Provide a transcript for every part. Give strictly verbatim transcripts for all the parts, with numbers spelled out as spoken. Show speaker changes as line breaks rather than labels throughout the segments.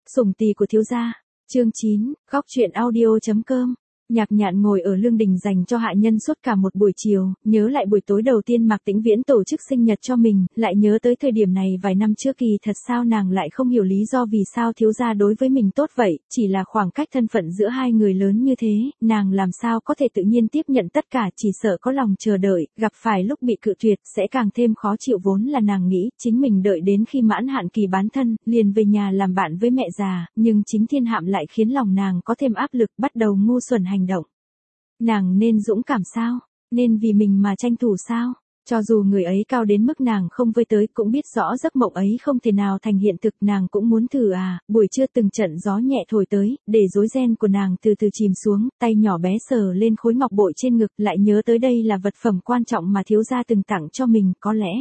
Sủng tì của thiếu gia. Chương chín, góc truyện audio.com. Nhạc Nhạn ngồi ở lương đình dành cho hạ nhân suốt cả một buổi chiều, nhớ lại buổi tối đầu tiên Mạc Tĩnh Viễn tổ chức sinh nhật cho mình, lại nhớ tới thời điểm này vài năm trước kỳ thật sao nàng lại không hiểu lý do vì sao thiếu gia đối với mình tốt vậy, chỉ là khoảng cách thân phận giữa hai người lớn như thế, nàng làm sao có thể tự nhiên tiếp nhận tất cả, chỉ sợ có lòng chờ đợi, gặp phải lúc bị cự tuyệt sẽ càng thêm khó chịu, vốn là nàng nghĩ chính mình đợi đến khi mãn hạn kỳ bán thân, liền về nhà làm bạn với mẹ già, nhưng chính thiên hạm lại khiến lòng nàng có thêm áp lực, bắt đầu ngu xuẩn hành động. Nàng nên dũng cảm sao? Nên vì mình mà tranh thủ sao? Cho dù người ấy cao đến mức nàng không với tới, cũng biết rõ giấc mộng ấy không thể nào thành hiện thực, nàng cũng muốn thử à. Buổi trưa từng trận gió nhẹ thổi tới, để rối ren của nàng từ từ chìm xuống, tay nhỏ bé sờ lên khối ngọc bội trên ngực, lại nhớ tới đây là vật phẩm quan trọng mà thiếu gia từng tặng cho mình, có lẽ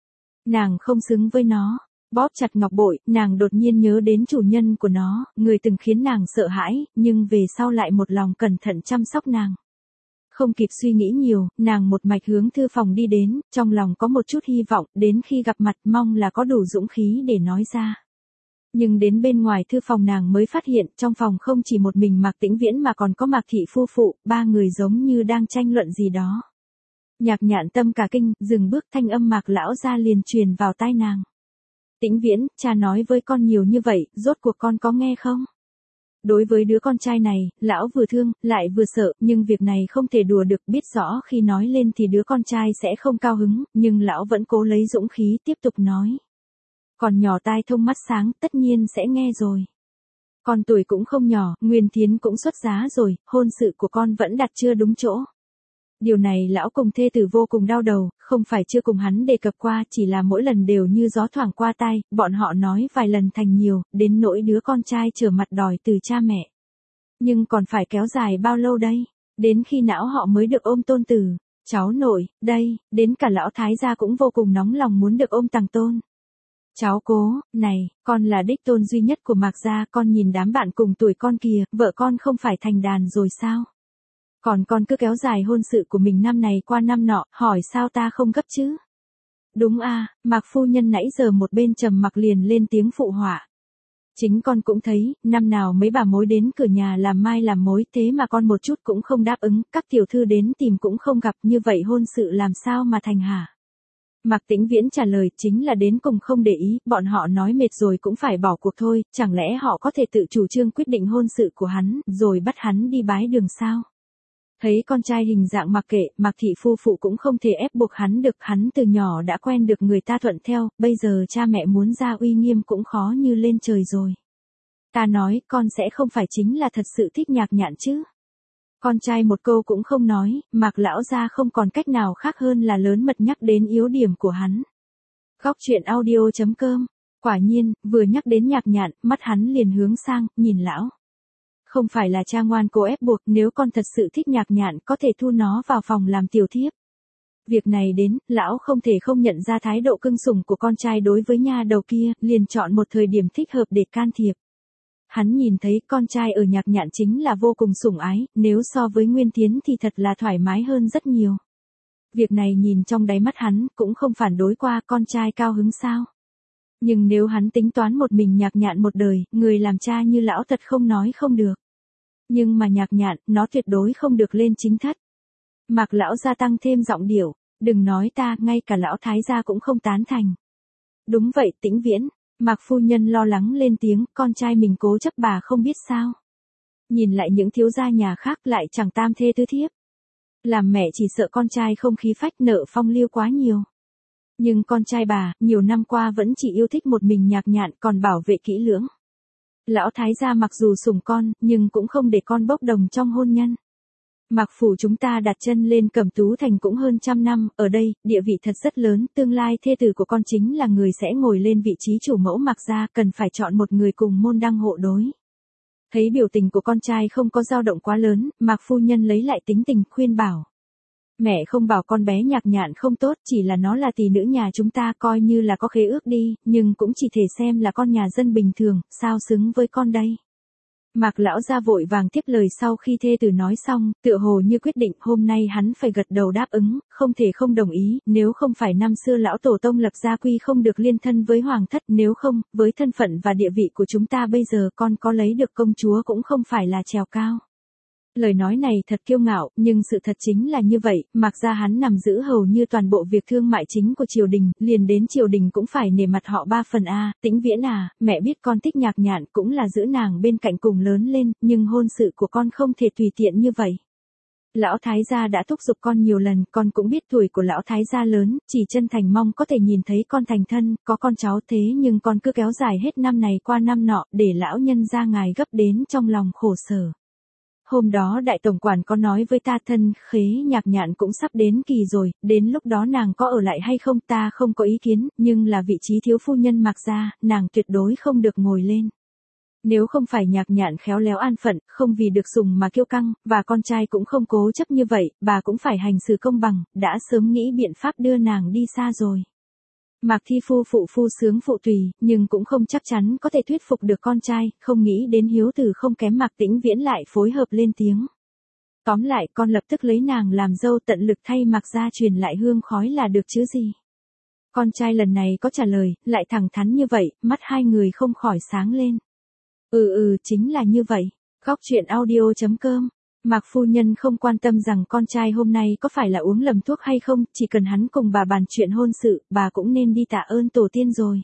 nàng không xứng với nó. Bóp chặt ngọc bội, nàng đột nhiên nhớ đến chủ nhân của nó, người từng khiến nàng sợ hãi, nhưng về sau lại một lòng cẩn thận chăm sóc nàng. Không kịp suy nghĩ nhiều, nàng một mạch hướng thư phòng đi đến, trong lòng có một chút hy vọng, đến khi gặp mặt mong là có đủ dũng khí để nói ra. Nhưng đến bên ngoài thư phòng nàng mới phát hiện, trong phòng không chỉ một mình Mạc Tĩnh Viễn mà còn có Mạc thị phu phụ, ba người giống như đang tranh luận gì đó. Nhạc Nhạn tâm cả kinh, dừng bước, thanh âm Mạc lão gia liền truyền vào tai nàng. Tĩnh Viễn, cha nói với con nhiều như vậy, rốt cuộc con có nghe không? Đối với đứa con trai này, lão vừa thương, lại vừa sợ, nhưng việc này không thể đùa được, biết rõ khi nói lên thì đứa con trai sẽ không cao hứng, nhưng lão vẫn cố lấy dũng khí tiếp tục nói. Còn nhỏ tai thông mắt sáng, tất nhiên sẽ nghe rồi. Con tuổi cũng không nhỏ, Nguyên Thiến cũng xuất giá rồi, hôn sự của con vẫn đặt chưa đúng chỗ. Điều này lão cùng thê tử vô cùng đau đầu, không phải chưa cùng hắn đề cập qua, chỉ là mỗi lần đều như gió thoảng qua tai, bọn họ nói vài lần thành nhiều, đến nỗi đứa con trai trở mặt đòi từ cha mẹ. Nhưng còn phải kéo dài bao lâu đây? Đến khi não họ mới được ôm tôn tử, cháu nội, đây, đến cả lão thái gia cũng vô cùng nóng lòng muốn được ôm tàng tôn. Cháu cố, này, con là đích tôn duy nhất của Mạc gia, con nhìn đám bạn cùng tuổi con kìa, vợ con không phải thành đàn rồi sao? Còn con cứ kéo dài hôn sự của mình năm này qua năm nọ, hỏi sao ta không gấp chứ? Đúng a, Mạc phu nhân nãy giờ một bên trầm mặc liền lên tiếng phụ họa. Chính con cũng thấy, năm nào mấy bà mối đến cửa nhà làm mai làm mối, thế mà con một chút cũng không đáp ứng, các tiểu thư đến tìm cũng không gặp, như vậy hôn sự làm sao mà thành hả? Mạc Tĩnh Viễn trả lời, chính là đến cùng không để ý, bọn họ nói mệt rồi cũng phải bỏ cuộc thôi, chẳng lẽ họ có thể tự chủ trương quyết định hôn sự của hắn, rồi bắt hắn đi bái đường sao? Thấy con trai hình dạng mặc kệ, Mạc thị phu phụ cũng không thể ép buộc hắn được, hắn từ nhỏ đã quen được người ta thuận theo, bây giờ cha mẹ muốn ra uy nghiêm cũng khó như lên trời rồi. Ta nói, con sẽ không phải chính là thật sự thích Nhạc Nhạn chứ? Con trai một câu cũng không nói, Mạc lão gia không còn cách nào khác hơn là lớn mật nhắc đến yếu điểm của hắn. Góc truyện audio.com. Quả nhiên, vừa nhắc đến Nhạc Nhạn, mắt hắn liền hướng sang, nhìn lão. Không phải là cha ngoan cố ép buộc, nếu con thật sự thích Nhạc Nhạn có thể thu nó vào phòng làm tiểu thiếp. Việc này đến, lão không thể không nhận ra thái độ cưng sủng của con trai đối với nha đầu kia, liền chọn một thời điểm thích hợp để can thiệp. Hắn nhìn thấy con trai ở Nhạc Nhạn chính là vô cùng sủng ái, nếu so với Nguyên Thiến thì thật là thoải mái hơn rất nhiều. Việc này nhìn trong đáy mắt hắn, cũng không phản đối qua con trai cao hứng sao. Nhưng nếu hắn tính toán một mình Nhạc Nhạn một đời, người làm cha như lão thật không nói không được. Nhưng mà Nhạc Nhạn, nó tuyệt đối không được lên chính thất. Mạc lão gia tăng thêm giọng điệu, đừng nói ta, ngay cả lão thái gia cũng không tán thành. Đúng vậy, Tĩnh Viễn. Mạc phu nhân lo lắng lên tiếng, con trai mình cố chấp bà không biết sao. Nhìn lại những thiếu gia nhà khác lại chẳng tam thê tứ thiếp. Làm mẹ chỉ sợ con trai không khí phách nợ phong lưu quá nhiều. Nhưng con trai bà, nhiều năm qua vẫn chỉ yêu thích một mình Nhạc Nhạn, còn bảo vệ kỹ lưỡng. Lão thái gia mặc dù sủng con, nhưng cũng không để con bốc đồng trong hôn nhân. Mạc phủ chúng ta đặt chân lên Cẩm Tú Thành cũng hơn trăm năm, ở đây, địa vị thật rất lớn, tương lai thê tử của con chính là người sẽ ngồi lên vị trí chủ mẫu Mạc gia, cần phải chọn một người cùng môn đăng hộ đối. Thấy biểu tình của con trai không có dao động quá lớn, Mạc phu nhân lấy lại tính tình, khuyên bảo. Mẹ không bảo con bé Nhạc Nhạn không tốt, chỉ là nó là tỷ nữ nhà chúng ta, coi như là có khế ước đi, nhưng cũng chỉ thể xem là con nhà dân bình thường, sao xứng với con đây. Mạc lão gia vội vàng tiếp lời sau khi thê tử nói xong, tựa hồ như quyết định hôm nay hắn phải gật đầu đáp ứng, không thể không đồng ý, nếu không phải năm xưa lão tổ tông lập gia quy không được liên thân với hoàng thất, nếu không, với thân phận và địa vị của chúng ta bây giờ con có lấy được công chúa cũng không phải là trèo cao. Lời nói này thật kiêu ngạo, nhưng sự thật chính là như vậy, Mạc gia hắn nằm giữ hầu như toàn bộ việc thương mại chính của triều đình, liền đến triều đình cũng phải nể mặt họ ba phần a. Tĩnh Viễn à, mẹ biết con thích Nhạc Nhạn cũng là giữ nàng bên cạnh cùng lớn lên, nhưng hôn sự của con không thể tùy tiện như vậy. Lão thái gia đã thúc giục con nhiều lần, con cũng biết tuổi của lão thái gia lớn, chỉ chân thành mong có thể nhìn thấy con thành thân, có con cháu thế nhưng con cứ kéo dài hết năm này qua năm nọ, để lão nhân gia ngài gấp đến trong lòng khổ sở. Hôm đó đại tổng quản có nói với ta thân khế Nhạc Nhạn cũng sắp đến kỳ rồi, đến lúc đó nàng có ở lại hay không ta không có ý kiến, nhưng là vị trí thiếu phu nhân Mạc gia, nàng tuyệt đối không được ngồi lên. Nếu không phải Nhạc Nhạn khéo léo an phận, không vì được sủng mà kiêu căng, và con trai cũng không cố chấp như vậy, bà cũng phải hành xử công bằng, đã sớm nghĩ biện pháp đưa nàng đi xa rồi. Mạc Thi Phu phụ phu sướng phụ tùy, nhưng cũng không chắc chắn có thể thuyết phục được con trai, không nghĩ đến hiếu tử không kém Mạc Tĩnh Viễn lại phối hợp lên tiếng. Tóm lại con lập tức lấy nàng làm dâu tận lực thay Mạc gia truyền lại hương khói là được chứ gì. Con trai lần này có trả lời, lại thẳng thắn như vậy, mắt hai người không khỏi sáng lên. Ừ ừ chính là như vậy, Góc Chuyện Audio chấm com. Mạc phu nhân không quan tâm rằng con trai hôm nay có phải là uống lầm thuốc hay không, chỉ cần hắn cùng bà bàn chuyện hôn sự, bà cũng nên đi tạ ơn tổ tiên rồi.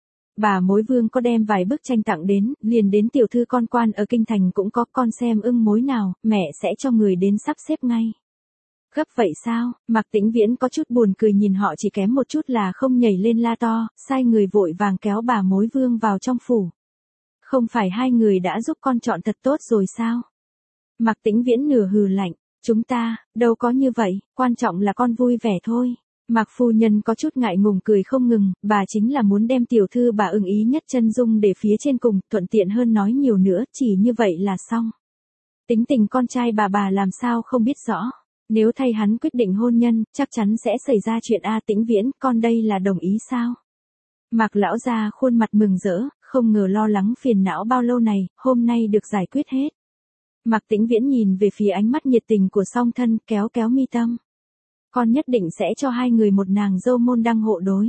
Bà mối vương có đem vài bức tranh tặng đến, liền đến tiểu thư con quan ở kinh thành cũng có, con xem ưng mối nào, mẹ sẽ cho người đến sắp xếp ngay. Gấp vậy sao? Mạc Tĩnh Viễn có chút buồn cười nhìn họ chỉ kém một chút là không nhảy lên la to, sai người vội vàng kéo bà mối vương vào trong phủ. Không phải hai người đã giúp con chọn thật tốt rồi sao? Mạc Tĩnh Viễn nửa hừ lạnh, chúng ta, đâu có như vậy, quan trọng là con vui vẻ thôi. Mạc phu nhân có chút ngại ngùng cười không ngừng, bà chính là muốn đem tiểu thư bà ưng ý nhất chân dung để phía trên cùng, thuận tiện hơn nói nhiều nữa, chỉ như vậy là xong. Tính tình con trai bà bà làm sao không biết rõ, nếu thay hắn quyết định hôn nhân, chắc chắn sẽ xảy ra chuyện A Tĩnh Viễn, con đây là đồng ý sao? Mạc lão gia khuôn mặt mừng rỡ, không ngờ lo lắng phiền não bao lâu này, hôm nay được giải quyết hết. Mạc Tĩnh Viễn nhìn về phía ánh mắt nhiệt tình của song thân, kéo kéo mi tâm. Con nhất định sẽ cho hai người một nàng dâu môn đăng hộ đối.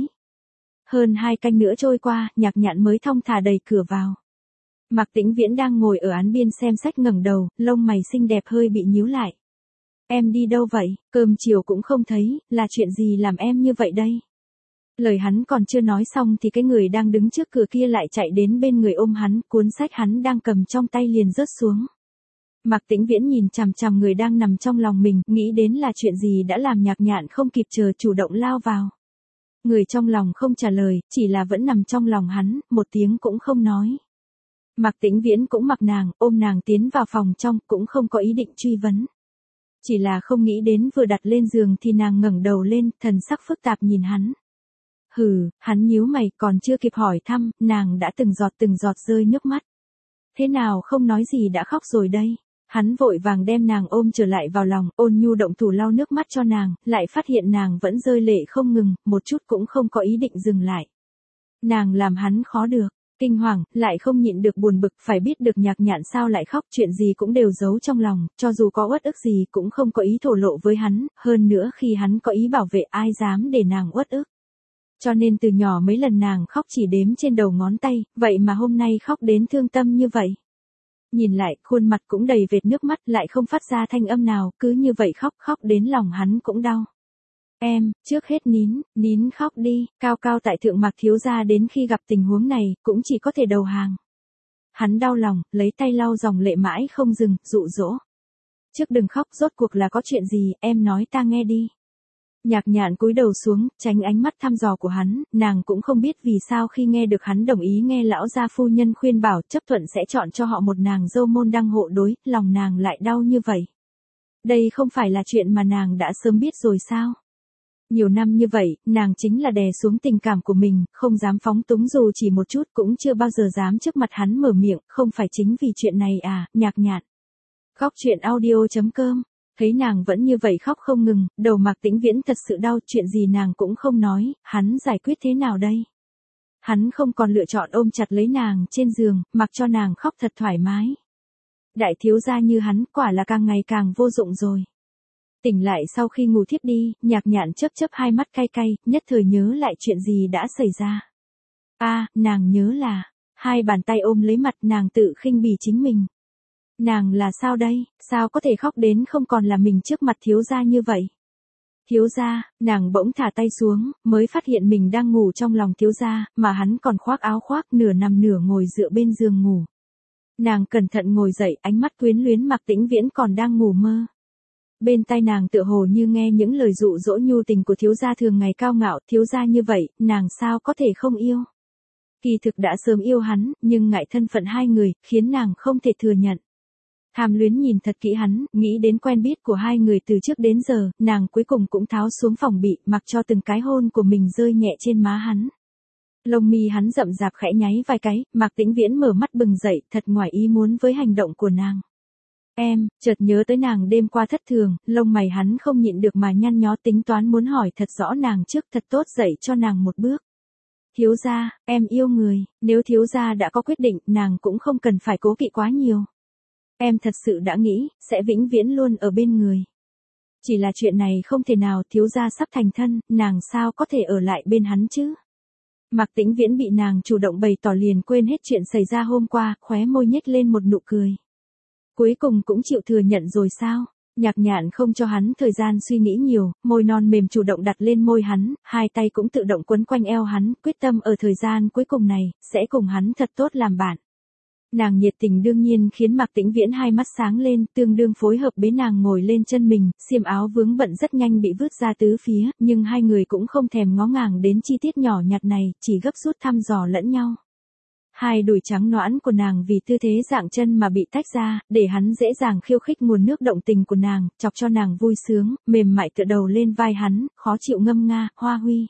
Hơn hai canh nữa trôi qua, Nhạc Nhạn mới thong thả đẩy cửa vào. Mạc Tĩnh Viễn đang ngồi ở án biên xem sách ngẩng đầu, lông mày xinh đẹp hơi bị nhíu lại. Em đi đâu vậy, cơm chiều cũng không thấy, là chuyện gì làm em như vậy đây? Lời hắn còn chưa nói xong thì cái người đang đứng trước cửa kia lại chạy đến bên người ôm hắn, cuốn sách hắn đang cầm trong tay liền rớt xuống. Mạc Tĩnh Viễn nhìn chằm chằm người đang nằm trong lòng mình, nghĩ đến là chuyện gì đã làm Nhạc Nhạn không kịp chờ chủ động lao vào. Người trong lòng không trả lời, chỉ là vẫn nằm trong lòng hắn, một tiếng cũng không nói. Mạc Tĩnh Viễn cũng mặc nàng, ôm nàng tiến vào phòng trong, cũng không có ý định truy vấn. Chỉ là không nghĩ đến vừa đặt lên giường thì nàng ngẩng đầu lên, thần sắc phức tạp nhìn hắn. Hừ, hắn nhíu mày, còn chưa kịp hỏi thăm, nàng đã từng giọt từng giọt rơi nước mắt. Thế nào không nói gì đã khóc rồi đây? Hắn vội vàng đem nàng ôm trở lại vào lòng, ôn nhu động thủ lau nước mắt cho nàng, lại phát hiện nàng vẫn rơi lệ không ngừng, một chút cũng không có ý định dừng lại. Nàng làm hắn khó được, kinh hoàng, lại không nhịn được buồn bực, phải biết được Nhạc Nhạn sao lại khóc, chuyện gì cũng đều giấu trong lòng, cho dù có uất ức gì cũng không có ý thổ lộ với hắn, hơn nữa khi hắn có ý bảo vệ ai dám để nàng uất ức. Cho nên từ nhỏ mấy lần nàng khóc chỉ đếm trên đầu ngón tay, vậy mà hôm nay khóc đến thương tâm như vậy. Nhìn lại, khuôn mặt cũng đầy vệt nước mắt, lại không phát ra thanh âm nào, cứ như vậy khóc khóc đến lòng hắn cũng đau. Em, trước hết nín, nín khóc đi, cao cao tại thượng Mạc thiếu gia đến khi gặp tình huống này, cũng chỉ có thể đầu hàng. Hắn đau lòng, lấy tay lau dòng lệ mãi không dừng, dụ dỗ. Trước đừng khóc, rốt cuộc là có chuyện gì, em nói ta nghe đi. Nhạc Nhạn cúi đầu xuống, tránh ánh mắt thăm dò của hắn, nàng cũng không biết vì sao khi nghe được hắn đồng ý nghe lão gia phu nhân khuyên bảo chấp thuận sẽ chọn cho họ một nàng dâu môn đăng hộ đối, lòng nàng lại đau như vậy. Đây không phải là chuyện mà nàng đã sớm biết rồi sao? Nhiều năm như vậy, nàng chính là đè xuống tình cảm của mình, không dám phóng túng dù chỉ một chút, cũng chưa bao giờ dám trước mặt hắn mở miệng, không phải chính vì chuyện này à, Nhạc Nhạn. Góc Chuyện Audio chấm com. Thấy nàng vẫn như vậy khóc không ngừng, đầu Mạc Tĩnh Viễn thật sự đau, chuyện gì nàng cũng không nói, hắn giải quyết thế nào đây? Hắn không còn lựa chọn ôm chặt lấy nàng trên giường, mặc cho nàng khóc thật thoải mái. Đại thiếu gia như hắn quả là càng ngày càng vô dụng rồi. Tỉnh lại sau khi ngủ thiếp đi, Nhạc Nhạn chớp chớp hai mắt cay cay, nhất thời nhớ lại chuyện gì đã xảy ra. A, à, nàng nhớ là, hai bàn tay ôm lấy mặt nàng tự khinh bỉ chính mình. Nàng là sao đây, sao có thể khóc đến không còn là mình trước mặt thiếu gia như vậy. Thiếu gia, nàng bỗng thả tay xuống, mới phát hiện mình đang ngủ trong lòng thiếu gia, mà hắn còn khoác áo khoác nửa nằm nửa ngồi dựa bên giường ngủ. Nàng cẩn thận ngồi dậy, ánh mắt quyến luyến Mạc Tĩnh Viễn còn đang ngủ mơ. Bên tai nàng tựa hồ như nghe những lời dụ dỗ nhu tình của thiếu gia thường ngày cao ngạo, thiếu gia như vậy, nàng sao có thể không yêu. Kỳ thực đã sớm yêu hắn, nhưng ngại thân phận hai người, khiến nàng không thể thừa nhận. Tham luyến nhìn thật kỹ hắn, nghĩ đến quen biết của hai người từ trước đến giờ, nàng cuối cùng cũng tháo xuống phòng bị, mặc cho từng cái hôn của mình rơi nhẹ trên má hắn. Lông mi hắn rậm rạp khẽ nháy vài cái, Mạc Tĩnh Viễn mở mắt bừng dậy, thật ngoài ý muốn với hành động của nàng. Em, chợt nhớ tới nàng đêm qua thất thường, lông mày hắn không nhịn được mà nhăn nhó tính toán muốn hỏi thật rõ nàng trước thật tốt dạy cho nàng một bước. Thiếu gia, em yêu người, nếu thiếu gia đã có quyết định, nàng cũng không cần phải cố kỵ quá nhiều. Em thật sự đã nghĩ, sẽ vĩnh viễn luôn ở bên người. Chỉ là chuyện này không thể nào, thiếu gia sắp thành thân, nàng sao có thể ở lại bên hắn chứ? Mạc Tĩnh Viễn bị nàng chủ động bày tỏ liền quên hết chuyện xảy ra hôm qua, khóe môi nhếch lên một nụ cười. Cuối cùng cũng chịu thừa nhận rồi sao? Nhạc Nhạn không cho hắn thời gian suy nghĩ nhiều, môi non mềm chủ động đặt lên môi hắn, hai tay cũng tự động quấn quanh eo hắn, quyết tâm ở thời gian cuối cùng này, sẽ cùng hắn thật tốt làm bạn. Nàng nhiệt tình đương nhiên khiến Mạc Tĩnh Viễn hai mắt sáng lên, tương đương phối hợp bế nàng ngồi lên chân mình, xiêm áo vướng bận rất nhanh bị vứt ra tứ phía, nhưng hai người cũng không thèm ngó ngàng đến chi tiết nhỏ nhặt này, chỉ gấp rút thăm dò lẫn nhau. Hai đùi trắng nõn của nàng vì tư thế dạng chân mà bị tách ra, để hắn dễ dàng khiêu khích nguồn nước động tình của nàng, chọc cho nàng vui sướng, mềm mại tựa đầu lên vai hắn, khó chịu ngâm nga, hoa huy.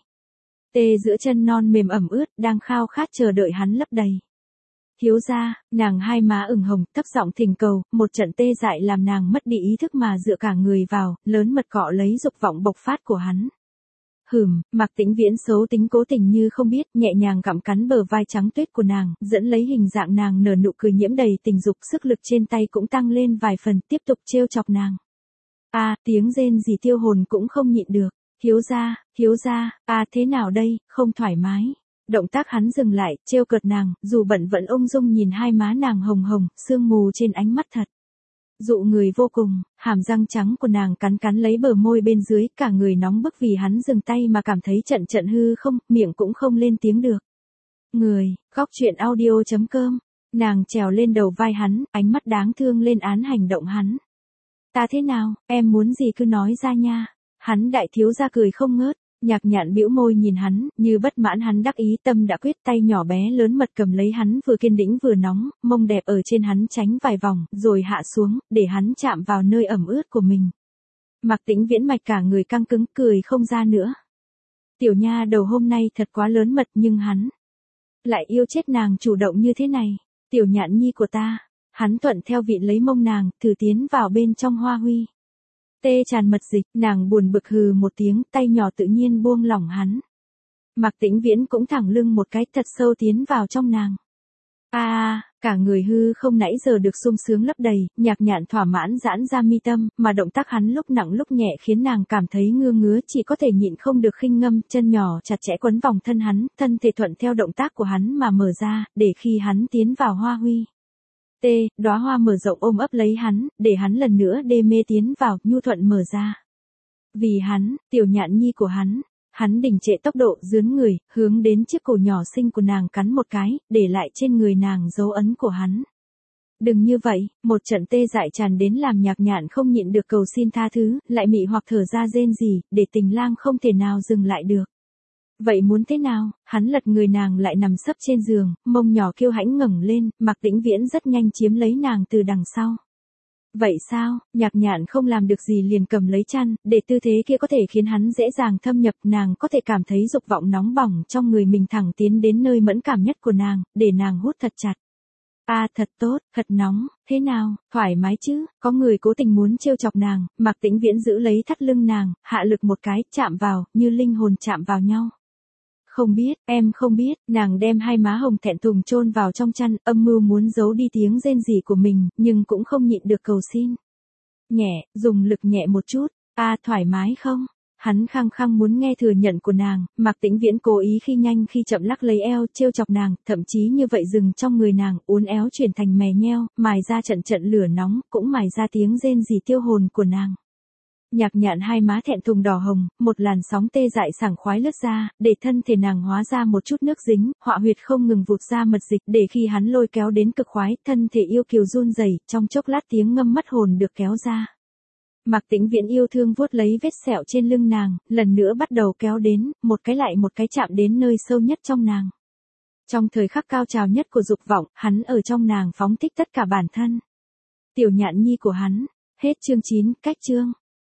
Tê giữa chân non mềm ẩm ướt, đang khao khát chờ đợi hắn lấp đầy. Thiếu gia, nàng hai má ửng hồng, thấp giọng thỉnh cầu, một trận tê dại làm nàng mất đi ý thức mà dựa cả người vào, lớn mật cọ lấy dục vọng bộc phát của hắn. Hừm, Mạc Tĩnh Viễn xấu tính cố tình như không biết, nhẹ nhàng gặm cắn bờ vai trắng tuyết của nàng, dẫn lấy hình dạng nàng nở nụ cười nhiễm đầy tình dục, sức lực trên tay cũng tăng lên vài phần, tiếp tục trêu chọc nàng. A, à, tiếng rên gì tiêu hồn cũng không nhịn được. Thiếu gia, thiếu gia, a à, thế nào đây, không thoải mái. Động tác hắn dừng lại, trêu cợt nàng, dù bận vẫn ung dung nhìn hai má nàng hồng hồng, sương mù trên ánh mắt thật. Dụ người vô cùng, hàm răng trắng của nàng cắn cắn lấy bờ môi bên dưới, cả người nóng bức vì hắn dừng tay mà cảm thấy trận trận hư không, miệng cũng không lên tiếng được. Người, góc truyện audio chấm com, nàng trèo lên đầu vai hắn, ánh mắt đáng thương lên án hành động hắn. Ta thế nào, em muốn gì cứ nói ra nha. Hắn đại thiếu gia cười không ngớt. Nhạc Nhạn bĩu môi nhìn hắn, như bất mãn hắn đắc ý, tâm đã quyết, tay nhỏ bé lớn mật cầm lấy hắn, vừa kiên đĩnh vừa nóng, mông đẹp ở trên hắn tránh vài vòng, rồi hạ xuống, để hắn chạm vào nơi ẩm ướt của mình. Mạc Tĩnh Viễn mạch cả người căng cứng, cười không ra nữa. Tiểu nha đầu hôm nay thật quá lớn mật, nhưng hắn lại yêu chết nàng chủ động như thế này. Tiểu Nhạn nhi của ta. Hắn thuận theo vị lấy mông nàng, thử tiến vào bên trong hoa huy. Tê tràn mật dịch, nàng buồn bực hừ một tiếng, tay nhỏ tự nhiên buông lỏng hắn. Mạc Tĩnh Viễn cũng thẳng lưng một cái thật sâu tiến vào trong nàng. A à, cả người hư không nãy giờ được sung sướng lấp đầy, Nhạc Nhạn thỏa mãn giãn ra mi tâm, mà động tác hắn lúc nặng lúc nhẹ khiến nàng cảm thấy ngưa ngứa, chỉ có thể nhịn không được khinh ngâm, chân nhỏ chặt chẽ quấn vòng thân hắn, thân thể thuận theo động tác của hắn mà mở ra, để khi hắn tiến vào hoa huy. T, đóa hoa mở rộng ôm ấp lấy hắn, để hắn lần nữa đê mê tiến vào, nhu thuận mở ra. Vì hắn, Tiểu Nhạn nhi của hắn, hắn đình trệ tốc độ dướn người, hướng đến chiếc cổ nhỏ xinh của nàng cắn một cái, để lại trên người nàng dấu ấn của hắn. Đừng như vậy, một trận tê dại tràn đến làm Nhạc Nhạn không nhịn được cầu xin tha thứ, lại mị hoặc thở ra rên rỉ, để tình lang không thể nào dừng lại được. Vậy muốn thế nào? Hắn lật người nàng lại nằm sấp trên giường, mông nhỏ kiêu hãnh ngẩng lên, Mạc Tĩnh Viễn rất nhanh chiếm lấy nàng từ đằng sau. Vậy sao? Nhạc Nhạn không làm được gì liền cầm lấy chăn, để tư thế kia có thể khiến hắn dễ dàng thâm nhập, nàng có thể cảm thấy dục vọng nóng bỏng trong người mình thẳng tiến đến nơi mẫn cảm nhất của nàng, để nàng hút thật chặt. A à, thật tốt, thật nóng, thế nào, thoải mái chứ, có người cố tình muốn trêu chọc nàng, Mạc Tĩnh Viễn giữ lấy thắt lưng nàng, hạ lực một cái, chạm vào, như linh hồn chạm vào nhau. Không biết, em không biết, nàng đem hai má hồng thẹn thùng chôn vào trong chăn, âm mưu muốn giấu đi tiếng rên rỉ của mình, nhưng cũng không nhịn được cầu xin. Nhẹ, dùng lực nhẹ một chút, a thoải mái không? Hắn khăng khăng muốn nghe thừa nhận của nàng, Mạc Tĩnh Viễn cố ý khi nhanh khi chậm lắc lấy eo, trêu chọc nàng, thậm chí như vậy dừng trong người nàng, uốn éo chuyển thành mè nheo, mài ra trận trận lửa nóng, cũng mài ra tiếng rên rỉ tiêu hồn của nàng. Nhạc Nhạn hai má thẹn thùng đỏ hồng, một làn sóng tê dại sảng khoái lướt ra, để thân thể nàng hóa ra một chút nước dính, họa huyệt không ngừng vụt ra mật dịch, để khi hắn lôi kéo đến cực khoái, thân thể yêu kiều run rẩy, trong chốc lát tiếng ngâm mất hồn được kéo ra. Mạc Tĩnh Viễn yêu thương vuốt lấy vết sẹo trên lưng nàng, lần nữa bắt đầu kéo đến, một cái lại một cái chạm đến nơi sâu nhất trong nàng. Trong thời khắc cao trào nhất của dục vọng, hắn ở trong nàng phóng thích tất cả bản thân. Tiểu Nhạn nhi của hắn. Hết chương chín, cách chương.